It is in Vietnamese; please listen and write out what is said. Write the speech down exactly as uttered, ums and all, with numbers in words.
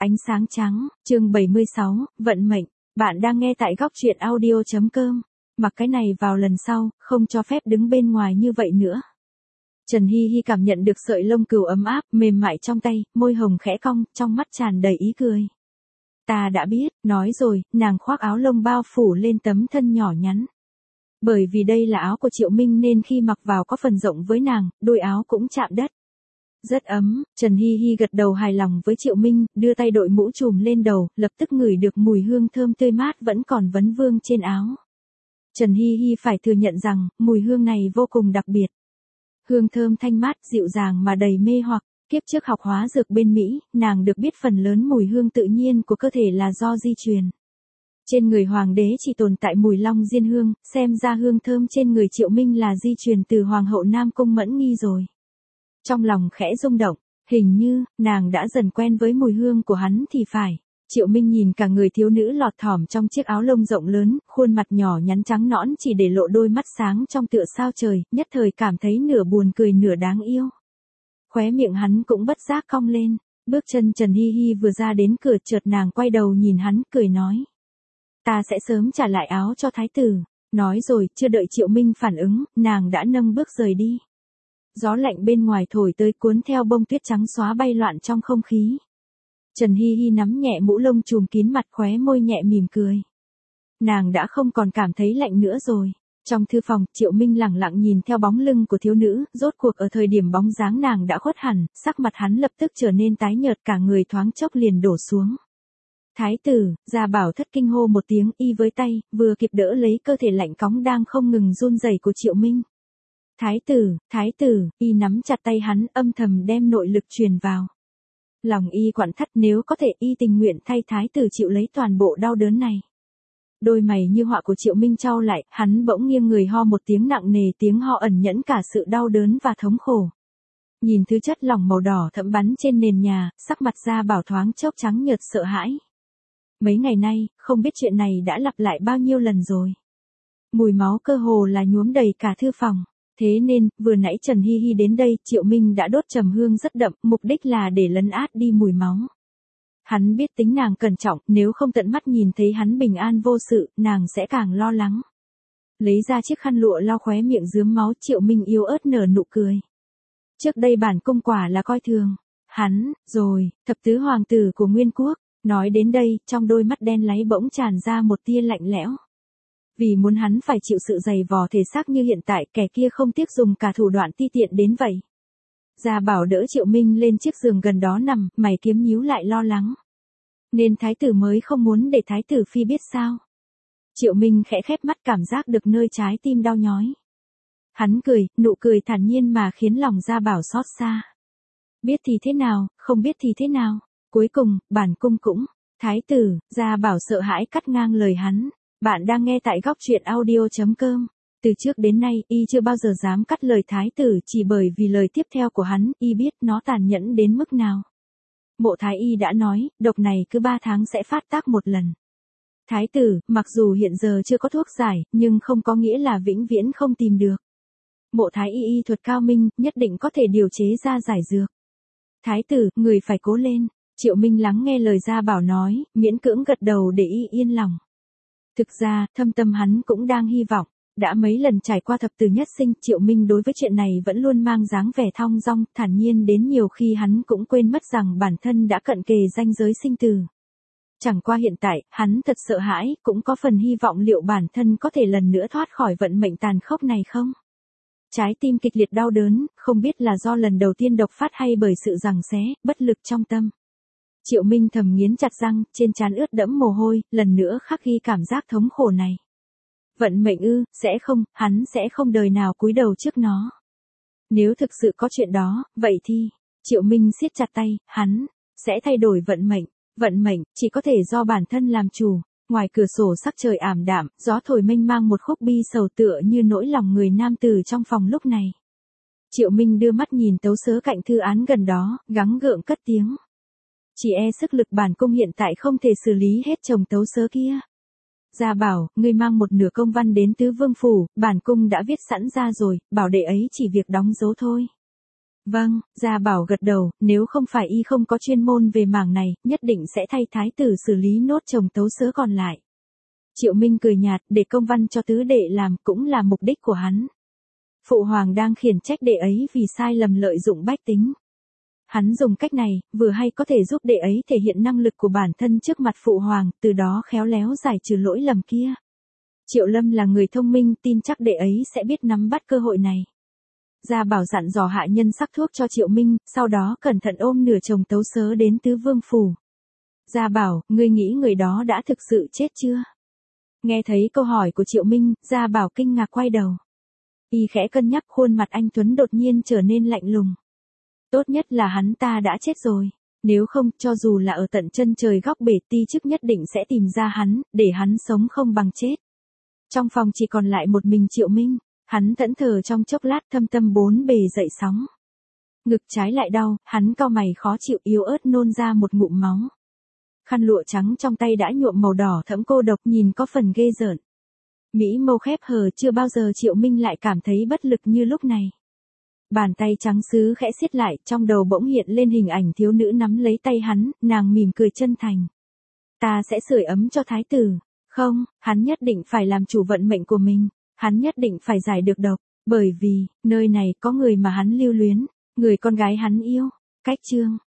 Ánh sáng trắng, chương bảy mươi sáu, vận mệnh. Bạn đang nghe tại góc truyện audio chấm com. Mặc cái này vào lần sau, không cho phép đứng bên ngoài như vậy nữa. Trần Hi Hi cảm nhận được sợi lông cừu ấm áp, mềm mại trong tay, môi hồng khẽ cong, trong mắt tràn đầy ý cười. Ta đã biết, nói rồi, nàng khoác áo lông bao phủ lên tấm thân nhỏ nhắn. Bởi vì đây là áo của Triệu Minh nên khi mặc vào có phần rộng với nàng, đôi áo cũng chạm đất. Rất ấm, Trần Hi Hi gật đầu hài lòng với Triệu Minh, đưa tay đội mũ trùm lên đầu, lập tức ngửi được mùi hương thơm tươi mát vẫn còn vấn vương trên áo. Trần Hi Hi phải thừa nhận rằng, mùi hương này vô cùng đặc biệt. Hương thơm thanh mát, dịu dàng mà đầy mê hoặc. Kiếp trước học hóa dược bên Mỹ, nàng được biết phần lớn mùi hương tự nhiên của cơ thể là do di truyền. Trên người hoàng đế chỉ tồn tại mùi long diên hương, xem ra hương thơm trên người Triệu Minh là di truyền từ hoàng hậu Nam Cung Mẫn Nghi rồi. Trong lòng khẽ rung động, hình như, nàng đã dần quen với mùi hương của hắn thì phải. Triệu Minh nhìn cả người thiếu nữ lọt thỏm trong chiếc áo lông rộng lớn, khuôn mặt nhỏ nhắn trắng nõn chỉ để lộ đôi mắt sáng trong tựa sao trời, nhất thời cảm thấy nửa buồn cười nửa đáng yêu. Khóe miệng hắn cũng bất giác cong lên, bước chân Trần Hi Hi vừa ra đến cửa chợt nàng quay đầu nhìn hắn cười nói. Ta sẽ sớm trả lại áo cho thái tử. Nói rồi, chưa đợi Triệu Minh phản ứng, nàng đã nâng bước rời đi. Gió lạnh bên ngoài thổi tới cuốn theo bông tuyết trắng xóa bay loạn trong không khí. Trần Hi Hi nắm nhẹ mũ lông trùm kín mặt khóe môi nhẹ mỉm cười. Nàng đã không còn cảm thấy lạnh nữa rồi. Trong thư phòng, Triệu Minh lẳng lặng nhìn theo bóng lưng của thiếu nữ, rốt cuộc ở thời điểm bóng dáng nàng đã khuất hẳn, sắc mặt hắn lập tức trở nên tái nhợt cả người thoáng chốc liền đổ xuống. Thái tử, Gia Bảo thất kinh hô một tiếng y với tay, vừa kịp đỡ lấy cơ thể lạnh cóng đang không ngừng run rẩy của Triệu Minh. Thái tử, thái tử, y nắm chặt tay hắn âm thầm đem nội lực truyền vào. Lòng y quặn thắt nếu có thể y tình nguyện thay thái tử chịu lấy toàn bộ đau đớn này. Đôi mày như họa của Triệu Minh chau lại, hắn bỗng nghiêng người ho một tiếng nặng nề tiếng ho ẩn nhẫn cả sự đau đớn và thống khổ. Nhìn thứ chất lỏng màu đỏ thẫm bắn trên nền nhà, sắc mặt Gia Bảo thoáng chốc trắng nhợt sợ hãi. Mấy ngày nay, không biết chuyện này đã lặp lại bao nhiêu lần rồi. Mùi máu cơ hồ là nhuốm đầy cả thư phòng. Thế nên, vừa nãy Trần Hi Hi đến đây, Triệu Minh đã đốt trầm hương rất đậm, mục đích là để lấn át đi mùi máu. Hắn biết tính nàng cẩn trọng, nếu không tận mắt nhìn thấy hắn bình an vô sự, nàng sẽ càng lo lắng. Lấy ra chiếc khăn lụa lau khóe miệng rướm máu, Triệu Minh yếu ớt nở nụ cười. Trước đây bản cung quả là coi thường. Hắn, rồi, thập tứ hoàng tử của Nguyên Quốc. Nói đến đây, trong đôi mắt đen láy bỗng tràn ra một tia lạnh lẽo. Vì muốn hắn phải chịu sự dày vò thể xác như hiện tại, kẻ kia không tiếc dùng cả thủ đoạn ti tiện đến vậy. Gia Bảo đỡ Triệu Minh lên chiếc giường gần đó nằm, mày kiếm nhíu lại lo lắng. Nên thái tử mới không muốn để thái tử phi biết sao. Triệu Minh khẽ khép mắt cảm giác được nơi trái tim đau nhói. Hắn cười, nụ cười thản nhiên mà khiến lòng Gia Bảo xót xa. Biết thì thế nào, không biết thì thế nào. Cuối cùng, bản cung cũng. Thái tử, Gia Bảo sợ hãi cắt ngang lời hắn. Bạn đang nghe tại góc truyện audio chấm com. Từ trước đến nay, y chưa bao giờ dám cắt lời thái tử chỉ bởi vì lời tiếp theo của hắn, y biết nó tàn nhẫn đến mức nào. Mộ thái y đã nói, độc này cứ ba tháng sẽ phát tác một lần. Thái tử, mặc dù hiện giờ chưa có thuốc giải, nhưng không có nghĩa là vĩnh viễn không tìm được. Mộ thái y y thuật cao minh, nhất định có thể điều chế ra giải dược. Thái tử, người phải cố lên. Triệu Minh lắng nghe lời Gia Bảo nói, miễn cưỡng gật đầu để y yên lòng. Thực ra, thâm tâm hắn cũng đang hy vọng. Đã mấy lần trải qua thập tử nhất sinh, Triệu Minh đối với chuyện này vẫn luôn mang dáng vẻ thong dong, thản nhiên đến nhiều khi hắn cũng quên mất rằng bản thân đã cận kề ranh giới sinh tử. Chẳng qua hiện tại, hắn thật sợ hãi, cũng có phần hy vọng liệu bản thân có thể lần nữa thoát khỏi vận mệnh tàn khốc này không? Trái tim kịch liệt đau đớn, không biết là do lần đầu tiên độc phát hay bởi sự giằng xé, bất lực trong tâm. Triệu Minh thầm nghiến chặt răng, trên trán ướt đẫm mồ hôi, lần nữa khắc ghi cảm giác thống khổ này. Vận mệnh ư, sẽ không, hắn sẽ không đời nào cúi đầu trước nó. Nếu thực sự có chuyện đó, vậy thì, Triệu Minh siết chặt tay, hắn, sẽ thay đổi vận mệnh. Vận mệnh, chỉ có thể do bản thân làm chủ. Ngoài cửa sổ sắc trời ảm đạm, gió thổi mênh mang một khúc bi sầu tựa như nỗi lòng người nam tử trong phòng lúc này. Triệu Minh đưa mắt nhìn tấu sớ cạnh thư án gần đó, gắng gượng cất tiếng. Chỉ e sức lực bản cung hiện tại không thể xử lý hết chồng tấu sớ kia. Gia Bảo, ngươi mang một nửa công văn đến tứ vương phủ, bản cung đã viết sẵn ra rồi, bảo đệ ấy chỉ việc đóng dấu thôi. Vâng, Gia Bảo gật đầu, nếu không phải y không có chuyên môn về mảng này, nhất định sẽ thay thái tử xử lý nốt chồng tấu sớ còn lại. Triệu Minh cười nhạt, để công văn cho tứ đệ làm cũng là mục đích của hắn. Phụ hoàng đang khiển trách đệ ấy vì sai lầm lợi dụng bách tính. Hắn dùng cách này, vừa hay có thể giúp đệ ấy thể hiện năng lực của bản thân trước mặt phụ hoàng, từ đó khéo léo giải trừ lỗi lầm kia. Triệu Lâm là người thông minh, tin chắc đệ ấy sẽ biết nắm bắt cơ hội này. Gia Bảo dặn dò hạ nhân sắc thuốc cho Triệu Minh, sau đó cẩn thận ôm nửa chồng tấu sớ đến tứ vương phủ. Gia Bảo, ngươi nghĩ người đó đã thực sự chết chưa? Nghe thấy câu hỏi của Triệu Minh, Gia Bảo kinh ngạc quay đầu. Y khẽ cân nhắc, khuôn mặt anh Tuấn đột nhiên trở nên lạnh lùng. Tốt nhất là hắn ta đã chết rồi. Nếu không, cho dù là ở tận chân trời góc bể, ti chức nhất định sẽ tìm ra hắn, để hắn sống không bằng chết. Trong phòng chỉ còn lại một mình Triệu Minh. Hắn thẫn thờ trong chốc lát, thâm tâm bốn bề dậy sóng. Ngực trái lại đau, hắn cau mày khó chịu, yếu ớt nôn ra một ngụm máu. Khăn lụa trắng trong tay đã nhuộm màu đỏ thẫm, cô độc nhìn có phần ghê rợn. Mỹ mâu khép hờ, chưa bao giờ Triệu Minh lại cảm thấy bất lực như lúc này. Bàn tay trắng sứ khẽ siết lại, trong đầu bỗng hiện lên hình ảnh thiếu nữ nắm lấy tay hắn, nàng mỉm cười chân thành. Ta sẽ sưởi ấm cho thái tử. Không, hắn nhất định phải làm chủ vận mệnh của mình. Hắn nhất định phải giải được độc, bởi vì, nơi này có người mà hắn lưu luyến, người con gái hắn yêu. Cách chương